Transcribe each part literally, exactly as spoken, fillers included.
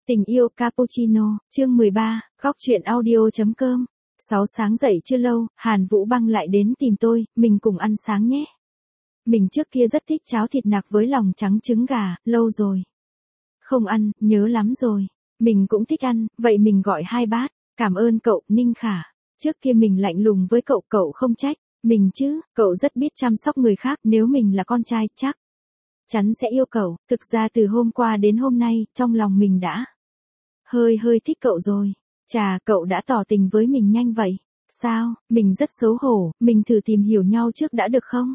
Tình yêu cappuccino, chương mười ba, góc truyện audio chấm com. Sáu sáng dậy chưa lâu, Hàn Vũ Băng lại đến tìm tôi, mình cùng ăn sáng nhé. Mình trước kia rất thích cháo thịt nạc với lòng trắng trứng gà, lâu rồi. Không ăn, nhớ lắm rồi. Mình cũng thích ăn, vậy mình gọi hai bát. Cảm ơn cậu, Ninh Khả. Trước kia mình lạnh lùng với cậu, cậu không trách. Mình chứ, cậu rất biết chăm sóc người khác, nếu mình là con trai, chắc chắn sẽ yêu cậu. Thực ra từ hôm qua đến hôm nay, trong lòng mình đã hơi hơi thích cậu rồi. Chà, cậu đã tỏ tình với mình nhanh vậy. Sao, mình rất xấu hổ, mình thử tìm hiểu nhau trước đã được không?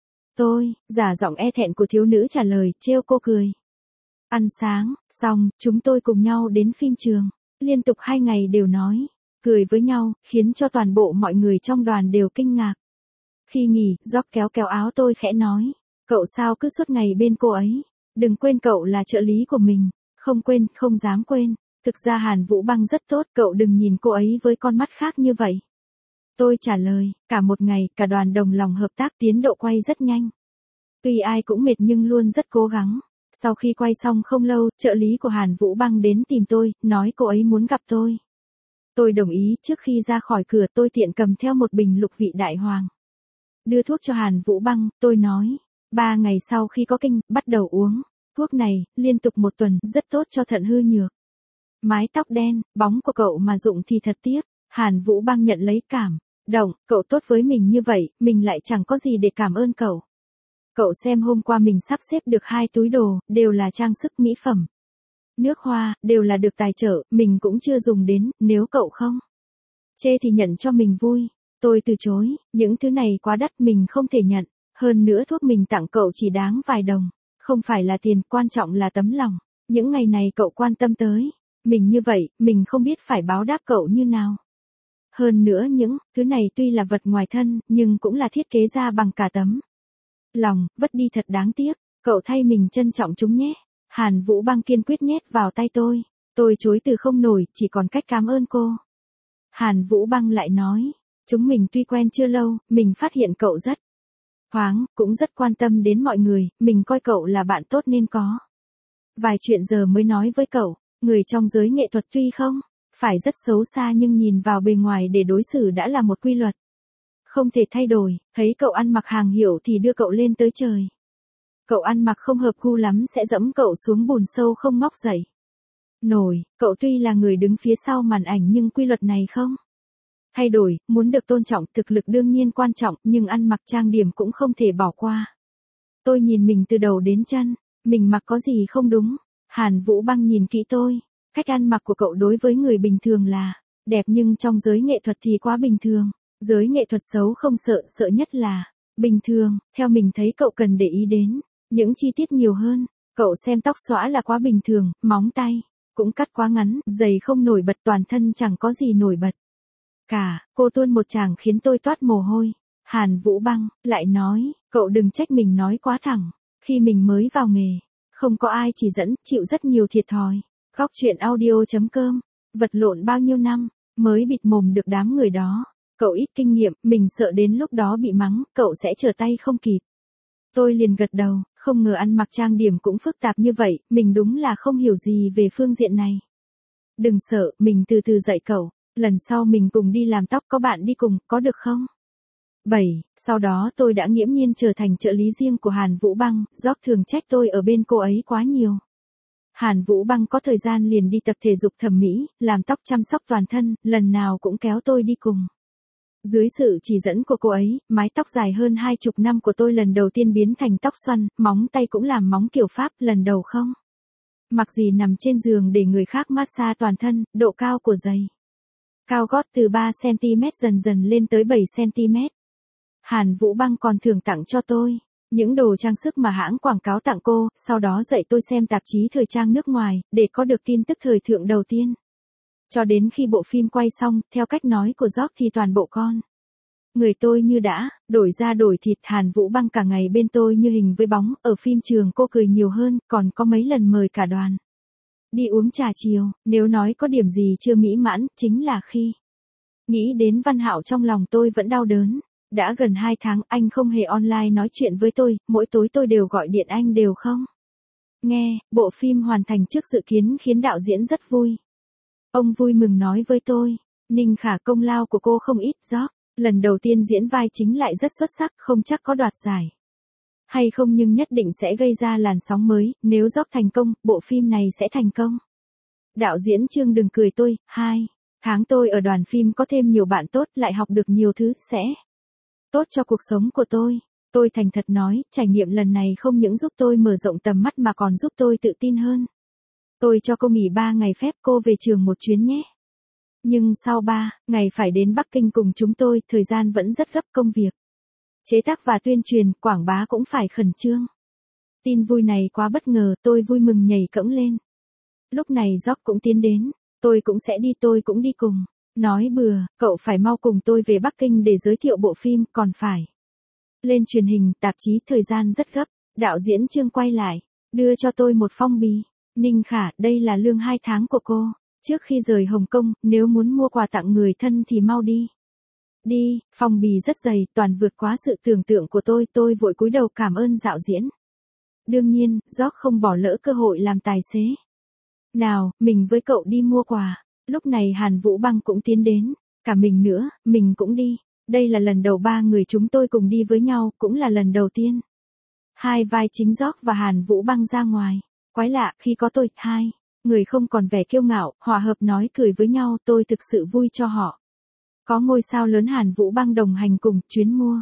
Tôi, giả giọng e thẹn của thiếu nữ trả lời, trêu cô cười. Ăn sáng, xong, chúng tôi cùng nhau đến phim trường. Liên tục hai ngày đều nói, cười với nhau, khiến cho toàn bộ mọi người trong đoàn đều kinh ngạc. Khi nghỉ, Jock kéo kéo áo tôi khẽ nói, cậu sao cứ suốt ngày bên cô ấy? Đừng quên cậu là trợ lý của mình. Không quên, không dám quên. Thực ra Hàn Vũ Băng rất tốt, cậu đừng nhìn cô ấy với con mắt khác như vậy. Tôi trả lời, cả một ngày, cả đoàn đồng lòng hợp tác, tiến độ quay rất nhanh. Tuy ai cũng mệt nhưng luôn rất cố gắng. Sau khi quay xong không lâu, trợ lý của Hàn Vũ Băng đến tìm tôi, nói cô ấy muốn gặp tôi. Tôi đồng ý, trước khi ra khỏi cửa tôi tiện cầm theo một bình lục vị đại hoàng. Đưa thuốc cho Hàn Vũ Băng, tôi nói, ba ngày sau khi có kinh, bắt đầu uống. Thuốc này, liên tục một tuần, rất tốt cho thận hư nhược. Mái tóc đen, bóng của cậu mà dụng thì thật tiếc. Hàn Vũ Băng nhận lấy cảm động, cậu tốt với mình như vậy, mình lại chẳng có gì để cảm ơn cậu. Cậu xem hôm qua mình sắp xếp được hai túi đồ, đều là trang sức mỹ phẩm. Nước hoa, đều là được tài trợ, mình cũng chưa dùng đến, nếu cậu không chê thì nhận cho mình vui. Tôi từ chối, những thứ này quá đắt mình không thể nhận. Hơn nữa thuốc mình tặng cậu chỉ đáng vài đồng. Không phải là tiền, quan trọng là tấm lòng. Những ngày này cậu quan tâm tới mình như vậy, mình không biết phải báo đáp cậu như nào. Hơn nữa những thứ này tuy là vật ngoài thân, nhưng cũng là thiết kế ra bằng cả tấm lòng, vất đi thật đáng tiếc. Cậu thay mình trân trọng chúng nhé. Hàn Vũ Băng kiên quyết nhét vào tay tôi. Tôi chối từ không nổi, chỉ còn cách cảm ơn cô. Hàn Vũ Băng lại nói, chúng mình tuy quen chưa lâu, mình phát hiện cậu rất thoáng, cũng rất quan tâm đến mọi người, mình coi cậu là bạn tốt nên có vài chuyện giờ mới nói với cậu. Người trong giới nghệ thuật tuy không phải rất xấu xa nhưng nhìn vào bề ngoài để đối xử đã là một quy luật không thể thay đổi. Thấy cậu ăn mặc hàng hiệu thì đưa cậu lên tới trời. Cậu ăn mặc không hợp gu lắm sẽ dẫm cậu xuống bùn sâu không ngóc dậy nổi. Cậu tuy là người đứng phía sau màn ảnh nhưng quy luật này không thay đổi. Muốn được tôn trọng, thực lực đương nhiên quan trọng, nhưng ăn mặc trang điểm cũng không thể bỏ qua. Tôi nhìn mình từ đầu đến chân, mình mặc có gì không đúng? Hàn Vũ Băng nhìn kỹ tôi. Cách ăn mặc của cậu đối với người bình thường là đẹp, nhưng trong giới nghệ thuật thì quá bình thường. Giới nghệ thuật xấu không sợ, sợ nhất là bình thường. Theo mình thấy cậu cần để ý đến những chi tiết nhiều hơn. Cậu xem tóc xõa là quá bình thường, móng tay cũng cắt quá ngắn, giày không nổi bật, toàn thân chẳng có gì nổi bật cả. Cô tuôn một tràng khiến tôi toát mồ hôi. Hàn Vũ Băng lại nói, cậu đừng trách mình nói quá thẳng. Khi mình mới vào nghề, không có ai chỉ dẫn, chịu rất nhiều thiệt thòi. Góc truyện audio chấm com. Vật lộn bao nhiêu năm, mới bịt mồm được đám người đó. Cậu ít kinh nghiệm, mình sợ đến lúc đó bị mắng, cậu sẽ trở tay không kịp. Tôi liền gật đầu, không ngờ ăn mặc trang điểm cũng phức tạp như vậy, mình đúng là không hiểu gì về phương diện này. Đừng sợ, mình từ từ dạy cậu, lần sau mình cùng đi làm tóc, có bạn đi cùng, có được không? bảy. Sau đó tôi đã nghiễm nhiên trở thành trợ lý riêng của Hàn Vũ Băng, Jock thường trách tôi ở bên cô ấy quá nhiều. Hàn Vũ Băng có thời gian liền đi tập thể dục thẩm mỹ, làm tóc, chăm sóc toàn thân, lần nào cũng kéo tôi đi cùng. Dưới sự chỉ dẫn của cô ấy, mái tóc dài hơn hai chục năm của tôi lần đầu tiên biến thành tóc xoăn, móng tay cũng làm móng kiểu Pháp, lần đầu không mặc gì nằm trên giường để người khác massage toàn thân. Độ cao của giày cao gót từ ba xăng ti mét dần dần lên tới bảy xăng ti mét. Hàn Vũ Băng còn thường tặng cho tôi những đồ trang sức mà hãng quảng cáo tặng cô, sau đó dạy tôi xem tạp chí thời trang nước ngoài, để có được tin tức thời thượng đầu tiên. Cho đến khi bộ phim quay xong, theo cách nói của Jock thì toàn bộ con người tôi như đã đổi da đổi thịt. Hàn Vũ Băng cả ngày bên tôi như hình với bóng, ở phim trường cô cười nhiều hơn, còn có mấy lần mời cả đoàn đi uống trà chiều. Nếu nói có điểm gì chưa mỹ mãn, chính là khi nghĩ đến Văn Hạo trong lòng tôi vẫn đau đớn. Đã gần hai tháng anh không hề online nói chuyện với tôi, mỗi tối tôi đều gọi điện anh đều không Nghe, bộ phim hoàn thành trước dự kiến khiến đạo diễn rất vui. Ông vui mừng nói với tôi, Ninh Khả công lao của cô không ít, George. Lần đầu tiên diễn vai chính lại rất xuất sắc, không chắc có đoạt giải hay không nhưng nhất định sẽ gây ra làn sóng mới, nếu George thành công, bộ phim này sẽ thành công. Đạo diễn Trương đừng cười tôi, hai tháng tôi ở đoàn phim có thêm nhiều bạn tốt, lại học được nhiều thứ, sẽ tốt cho cuộc sống của tôi. Tôi thành thật nói, trải nghiệm lần này không những giúp tôi mở rộng tầm mắt mà còn giúp tôi tự tin hơn. Tôi cho cô nghỉ ba ngày phép, cô về trường một chuyến nhé. Nhưng sau ba ngày phải đến Bắc Kinh cùng chúng tôi, thời gian vẫn rất gấp, công việc chế tác và tuyên truyền, quảng bá cũng phải khẩn trương. Tin vui này quá bất ngờ, tôi vui mừng nhảy cẫng lên. Lúc này George cũng tiến đến, tôi cũng sẽ đi, tôi cũng đi cùng. Nói bừa, cậu phải mau cùng tôi về Bắc Kinh để giới thiệu bộ phim, còn phải lên truyền hình, tạp chí, thời gian rất gấp. Đạo diễn Trương quay lại, đưa cho tôi một phong bì. Ninh Khả, đây là lương hai tháng của cô. Trước khi rời Hồng Kông, nếu muốn mua quà tặng người thân thì mau đi. Đi, phong bì rất dày, toàn vượt quá sự tưởng tượng của tôi, tôi vội cúi đầu cảm ơn đạo diễn. Đương nhiên, George không bỏ lỡ cơ hội làm tài xế. Nào, mình với cậu đi mua quà. Lúc này Hàn Vũ Băng cũng tiến đến. Cả mình nữa, mình cũng đi. Đây là lần đầu ba người chúng tôi cùng đi với nhau, cũng là lần đầu tiên hai vai chính George và Hàn Vũ Băng ra ngoài. Quái lạ, khi có tôi, hai người không còn vẻ kiêu ngạo, hòa hợp nói cười với nhau, tôi thực sự vui cho họ. Có ngôi sao lớn Hàn Vũ Băng đồng hành cùng, chuyến mua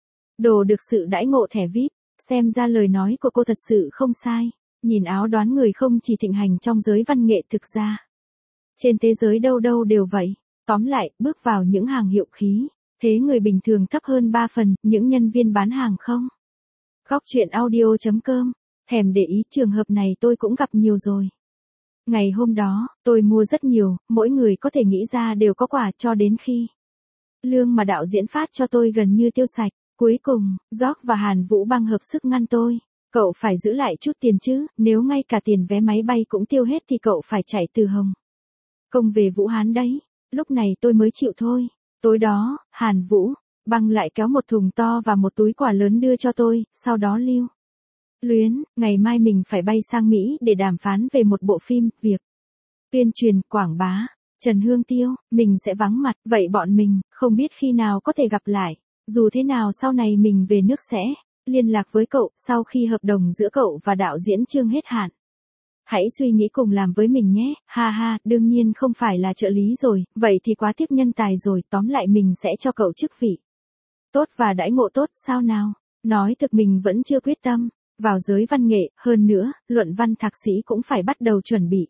đồ được sự đãi ngộ thẻ vi ai pi, xem ra lời nói của cô thật sự không sai. Nhìn áo đoán người không chỉ thịnh hành trong giới văn nghệ, thực ra trên thế giới đâu đâu đều vậy. Tóm lại, bước vào những hàng hiệu khí, thế người bình thường thấp hơn ba phần, những nhân viên bán hàng không. Góc chuyện audio chấm com, thèm để ý, trường hợp này tôi cũng gặp nhiều rồi. Ngày hôm đó, tôi mua rất nhiều, mỗi người có thể nghĩ ra đều có quà, cho đến khi lương mà đạo diễn phát cho tôi gần như tiêu sạch. Cuối cùng, George và Hàn Vũ Băng hợp sức ngăn tôi. Cậu phải giữ lại chút tiền chứ, nếu ngay cả tiền vé máy bay cũng tiêu hết thì cậu phải chạy từ Hồng Kông về Vũ Hán đấy. Lúc này tôi mới chịu thôi. Tối đó, Hàn Vũ Băng lại kéo một thùng to và một túi quà lớn đưa cho tôi, sau đó lưu luyến, ngày mai mình phải bay sang Mỹ để đàm phán về một bộ phim, việc tuyên truyền, quảng bá. Trần Hương Tiêu, mình sẽ vắng mặt, vậy bọn mình không biết khi nào có thể gặp lại. Dù thế nào sau này mình về nước sẽ liên lạc với cậu, sau khi hợp đồng giữa cậu và đạo diễn Trương hết hạn. Hãy suy nghĩ cùng làm với mình nhé, ha ha, đương nhiên không phải là trợ lý rồi, vậy thì quá tiếc nhân tài rồi, tóm lại mình sẽ cho cậu chức vị tốt và đãi ngộ tốt, sao nào? Nói thực mình vẫn chưa quyết tâm vào giới văn nghệ, hơn nữa, luận văn thạc sĩ cũng phải bắt đầu chuẩn bị.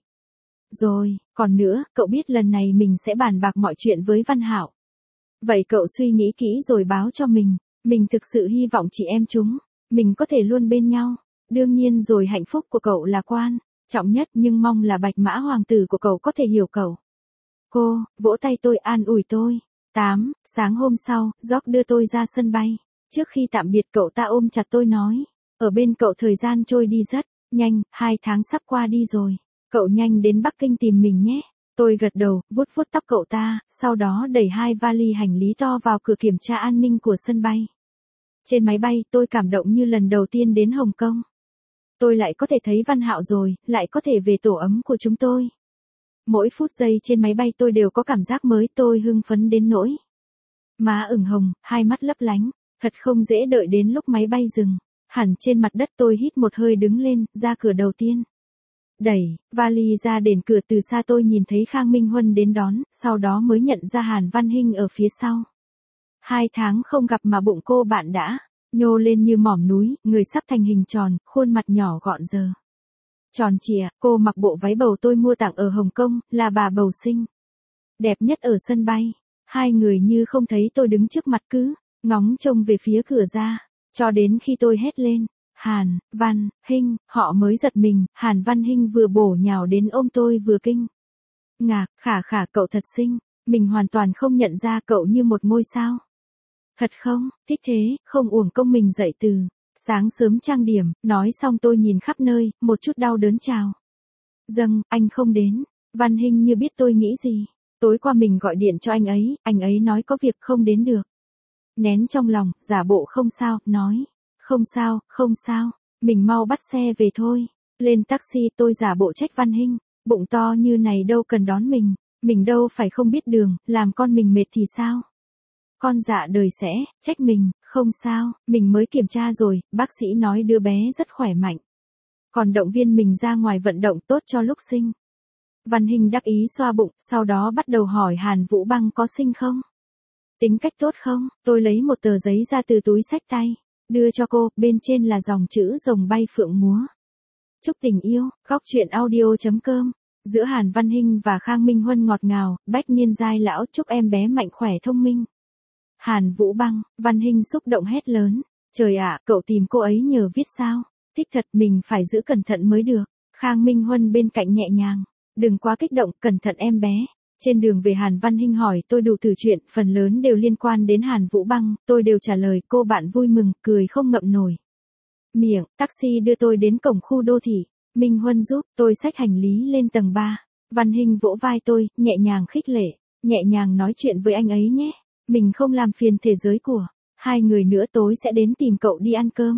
Rồi, còn nữa, cậu biết lần này mình sẽ bàn bạc mọi chuyện với Văn Hạo. Vậy cậu suy nghĩ kỹ rồi báo cho mình, mình thực sự hy vọng chị em chúng mình có thể luôn bên nhau. Đương nhiên rồi, hạnh phúc của cậu là quan trọng nhất, nhưng mong là Bạch Mã hoàng tử của cậu có thể hiểu cậu. Cô vỗ tay tôi, an ủi tôi. tám Sáng hôm sau, George đưa tôi ra sân bay. Trước khi tạm biệt cậu ta ôm chặt tôi nói, ở bên cậu thời gian trôi đi rất nhanh, hai tháng sắp qua đi rồi. Cậu nhanh đến Bắc Kinh tìm mình nhé. Tôi gật đầu, vuốt vuốt tóc cậu ta, sau đó đẩy hai vali hành lý to vào cửa kiểm tra an ninh của sân bay. Trên máy bay, tôi cảm động như lần đầu tiên đến Hồng Kông. Tôi lại có thể thấy Văn Hạo rồi, lại có thể về tổ ấm của chúng tôi. Mỗi phút giây trên máy bay tôi đều có cảm giác mới, tôi hưng phấn đến nỗi má ửng hồng, hai mắt lấp lánh, thật không dễ đợi đến lúc máy bay dừng. Hẳn trên mặt đất tôi hít một hơi đứng lên, ra cửa đầu tiên. Đẩy vali ra đến cửa, từ xa tôi nhìn thấy Khang Minh Huân đến đón, sau đó mới nhận ra Hàn Văn Hinh ở phía sau. Hai tháng không gặp mà bụng cô bạn đã nhô lên như mỏm núi, người sắp thành hình tròn, khuôn mặt nhỏ gọn giờ tròn trịa. Cô mặc bộ váy bầu tôi mua tặng ở Hồng Kông, là bà bầu xinh đẹp nhất ở sân bay. Hai người như không thấy tôi đứng trước mặt, cứ ngóng trông về phía cửa ra, cho đến khi tôi hét lên, Hàn Văn Hinh, họ mới giật mình. Hàn Văn Hinh vừa bổ nhào đến ôm tôi vừa kinh ngạc, khả khả cậu thật xinh, mình hoàn toàn không nhận ra cậu như một ngôi sao. Thật không, thích thế, không uổng công mình dậy từ sáng sớm trang điểm. Nói xong tôi nhìn khắp nơi, một chút đau đớn trào dâng. Anh không đến. Văn Hinh như biết tôi nghĩ gì. Tối qua mình gọi điện cho anh ấy, anh ấy nói có việc không đến được. Nén trong lòng, giả bộ không sao, nói, không sao, không sao, mình mau bắt xe về thôi. Lên taxi tôi giả bộ trách Văn Hinh, bụng to như này đâu cần đón mình, mình đâu phải không biết đường, làm con mình mệt thì sao? Con dạ đời sẽ, trách mình, không sao, mình mới kiểm tra rồi, bác sĩ nói đứa bé rất khỏe mạnh. Còn động viên mình ra ngoài vận động tốt cho lúc sinh. Văn Hinh đắc ý xoa bụng, sau đó bắt đầu hỏi Hàn Vũ Băng có sinh không? Tính cách tốt không? Tôi lấy một tờ giấy ra từ túi xách tay, đưa cho cô, bên trên là dòng chữ rồng bay phượng múa. Chúc tình yêu, góc truyện audio.com. Giữa Hàn Văn Hinh và Khang Minh Huân ngọt ngào, bách niên giai lão chúc em bé mạnh khỏe thông minh. Hàn Vũ Băng, Văn Hinh xúc động hét lớn. Trời ạ, cậu tìm cô ấy nhờ viết sao? Thích thật, mình phải giữ cẩn thận mới được. Khang Minh Huân bên cạnh nhẹ nhàng. Đừng quá kích động, cẩn thận em bé. Trên đường về Hàn Văn Hinh hỏi tôi đủ từ chuyện, phần lớn đều liên quan đến Hàn Vũ Băng, tôi đều trả lời, cô bạn vui mừng, cười không ngậm nổi miệng. Taxi đưa tôi đến cổng khu đô thị. Minh Huân giúp, tôi xách hành lý lên tầng ba. Văn Hinh vỗ vai tôi, nhẹ nhàng khích lệ, nhẹ nhàng nói chuyện với anh ấy nhé. Mình không làm phiền thế giới của hai người nữa, tối sẽ đến tìm cậu đi ăn cơm.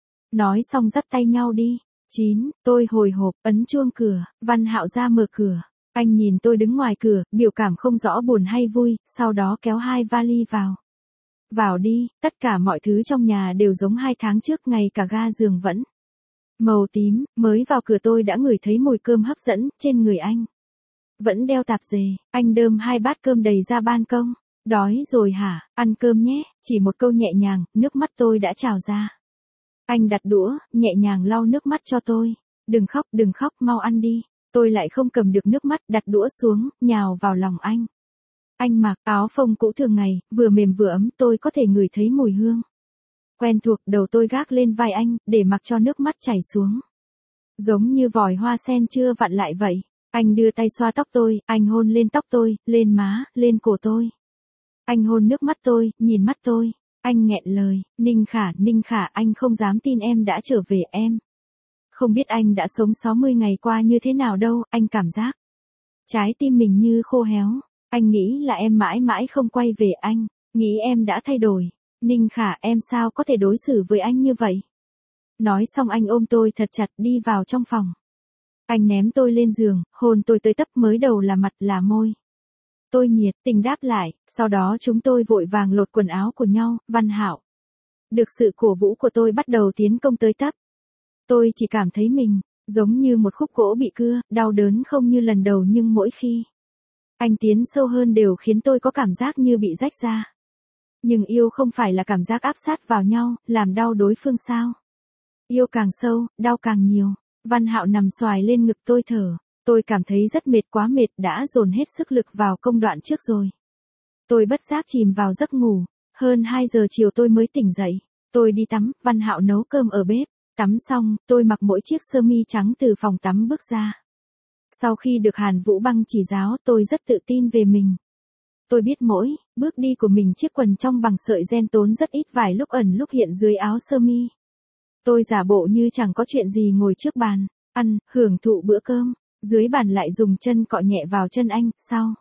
Nói xong dắt tay nhau đi. chín. Tôi hồi hộp, ấn chuông cửa, Văn Hạo ra mở cửa. Anh nhìn tôi đứng ngoài cửa, biểu cảm không rõ buồn hay vui, sau đó kéo hai vali vào. Vào đi, tất cả mọi thứ trong nhà đều giống hai tháng trước, ngay cả ga giường vẫn màu tím. Mới vào cửa tôi đã ngửi thấy mùi cơm hấp dẫn, trên người anh vẫn đeo tạp dề. Anh đơm hai bát cơm đầy ra ban công. Đói rồi hả, ăn cơm nhé, chỉ một câu nhẹ nhàng, nước mắt tôi đã trào ra. Anh đặt đũa, nhẹ nhàng lau nước mắt cho tôi. Đừng khóc, đừng khóc, mau ăn đi. Tôi lại không cầm được nước mắt, đặt đũa xuống, nhào vào lòng anh. Anh mặc áo phông cũ thường ngày, vừa mềm vừa ấm, tôi có thể ngửi thấy mùi hương quen thuộc. Đầu tôi gác lên vai anh, để mặc cho nước mắt chảy xuống. Giống như vòi hoa sen chưa vặn lại vậy. Anh đưa tay xoa tóc tôi, anh hôn lên tóc tôi, lên má, lên cổ tôi. Anh hôn nước mắt tôi, nhìn mắt tôi. Anh nghẹn lời, Ninh Khả, Ninh Khả, anh không dám tin em đã trở về em. Không biết anh đã sống sáu mươi ngày qua như thế nào đâu, anh cảm giác trái tim mình như khô héo. Anh nghĩ là em mãi mãi không quay về, anh nghĩ em đã thay đổi. Ninh Khả, em sao có thể đối xử với anh như vậy? Nói xong anh ôm tôi thật chặt đi vào trong phòng. Anh ném tôi lên giường, hôn tôi tới tấp, mới đầu là mặt là môi. Tôi nhiệt tình đáp lại, sau đó chúng tôi vội vàng lột quần áo của nhau. Văn Hạo được sự cổ vũ của tôi bắt đầu tiến công tới tấp. Tôi chỉ cảm thấy mình giống như một khúc gỗ bị cưa, đau đớn không như lần đầu, nhưng mỗi khi anh tiến sâu hơn đều khiến tôi có cảm giác như bị rách ra. Nhưng yêu không phải là cảm giác áp sát vào nhau, làm đau đối phương sao? Yêu càng sâu, đau càng nhiều. Văn Hạo nằm xoài lên ngực tôi thở. Tôi cảm thấy rất mệt, quá mệt, đã dồn hết sức lực vào công đoạn trước rồi. Tôi bất giác chìm vào giấc ngủ. Hơn hai giờ chiều tôi mới tỉnh dậy. Tôi đi tắm, Văn Hạo nấu cơm ở bếp. Tắm xong, tôi mặc mỗi chiếc sơ mi trắng từ phòng tắm bước ra. Sau khi được Hàn Vũ Băng chỉ giáo, tôi rất tự tin về mình. Tôi biết mỗi bước đi của mình, chiếc quần trong bằng sợi ren tốn rất ít vải, lúc ẩn lúc hiện dưới áo sơ mi. Tôi giả bộ như chẳng có chuyện gì ngồi trước bàn, ăn, hưởng thụ bữa cơm. Dưới bàn lại dùng chân cọ nhẹ vào chân anh, sau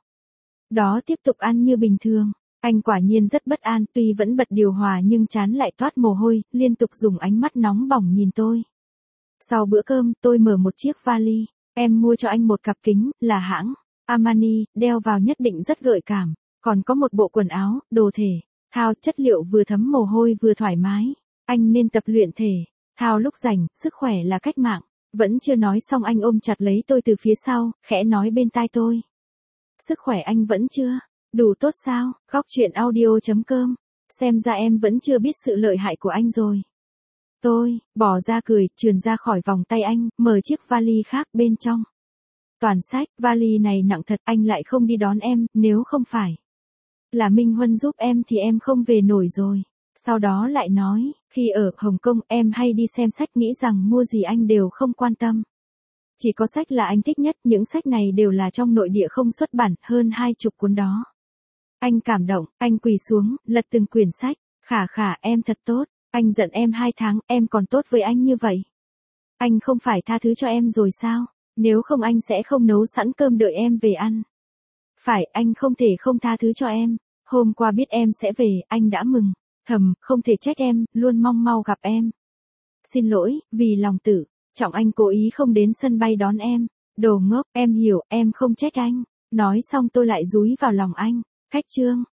đó tiếp tục ăn như bình thường. Anh quả nhiên rất bất an, tuy vẫn bật điều hòa nhưng trán lại toát mồ hôi, liên tục dùng ánh mắt nóng bỏng nhìn tôi. Sau bữa cơm, tôi mở một chiếc vali. Em mua cho anh một cặp kính, là hãng Armani, đeo vào nhất định rất gợi cảm. Còn có một bộ quần áo, đồ thể thao, chất liệu vừa thấm mồ hôi vừa thoải mái. Anh nên tập luyện thể thao lúc rảnh, sức khỏe là cách mạng. Vẫn chưa nói xong anh ôm chặt lấy tôi từ phía sau, khẽ nói bên tai tôi. Sức khỏe anh vẫn chưa đủ tốt sao? Góc truyện audio.com. Xem ra em vẫn chưa biết sự lợi hại của anh rồi. Tôi bỏ ra cười, trườn ra khỏi vòng tay anh, mở chiếc vali khác, bên trong toàn sách. Vali này nặng thật, anh lại không đi đón em, nếu không phải là Minh Huân giúp em thì em không về nổi rồi. Sau đó lại nói, khi ở Hồng Kông em hay đi xem sách, nghĩ rằng mua gì anh đều không quan tâm. Chỉ có sách là anh thích nhất, những sách này đều là trong nội địa không xuất bản, hơn hai chục cuốn đó. Anh cảm động, anh quỳ xuống, lật từng quyển sách. Khả Khả, em thật tốt, anh giận em hai tháng, em còn tốt với anh như vậy. Anh không phải tha thứ cho em rồi sao? Nếu không anh sẽ không nấu sẵn cơm đợi em về ăn. Phải, anh không thể không tha thứ cho em. Hôm qua biết em sẽ về, anh đã mừng thầm, không thể trách em, luôn mong mau gặp em. Xin lỗi, vì lòng tự Trọng Anh cố ý không đến sân bay đón em. Đồ ngốc, em hiểu, em không trách anh. Nói xong tôi lại dúi vào lòng anh. Khách Trương,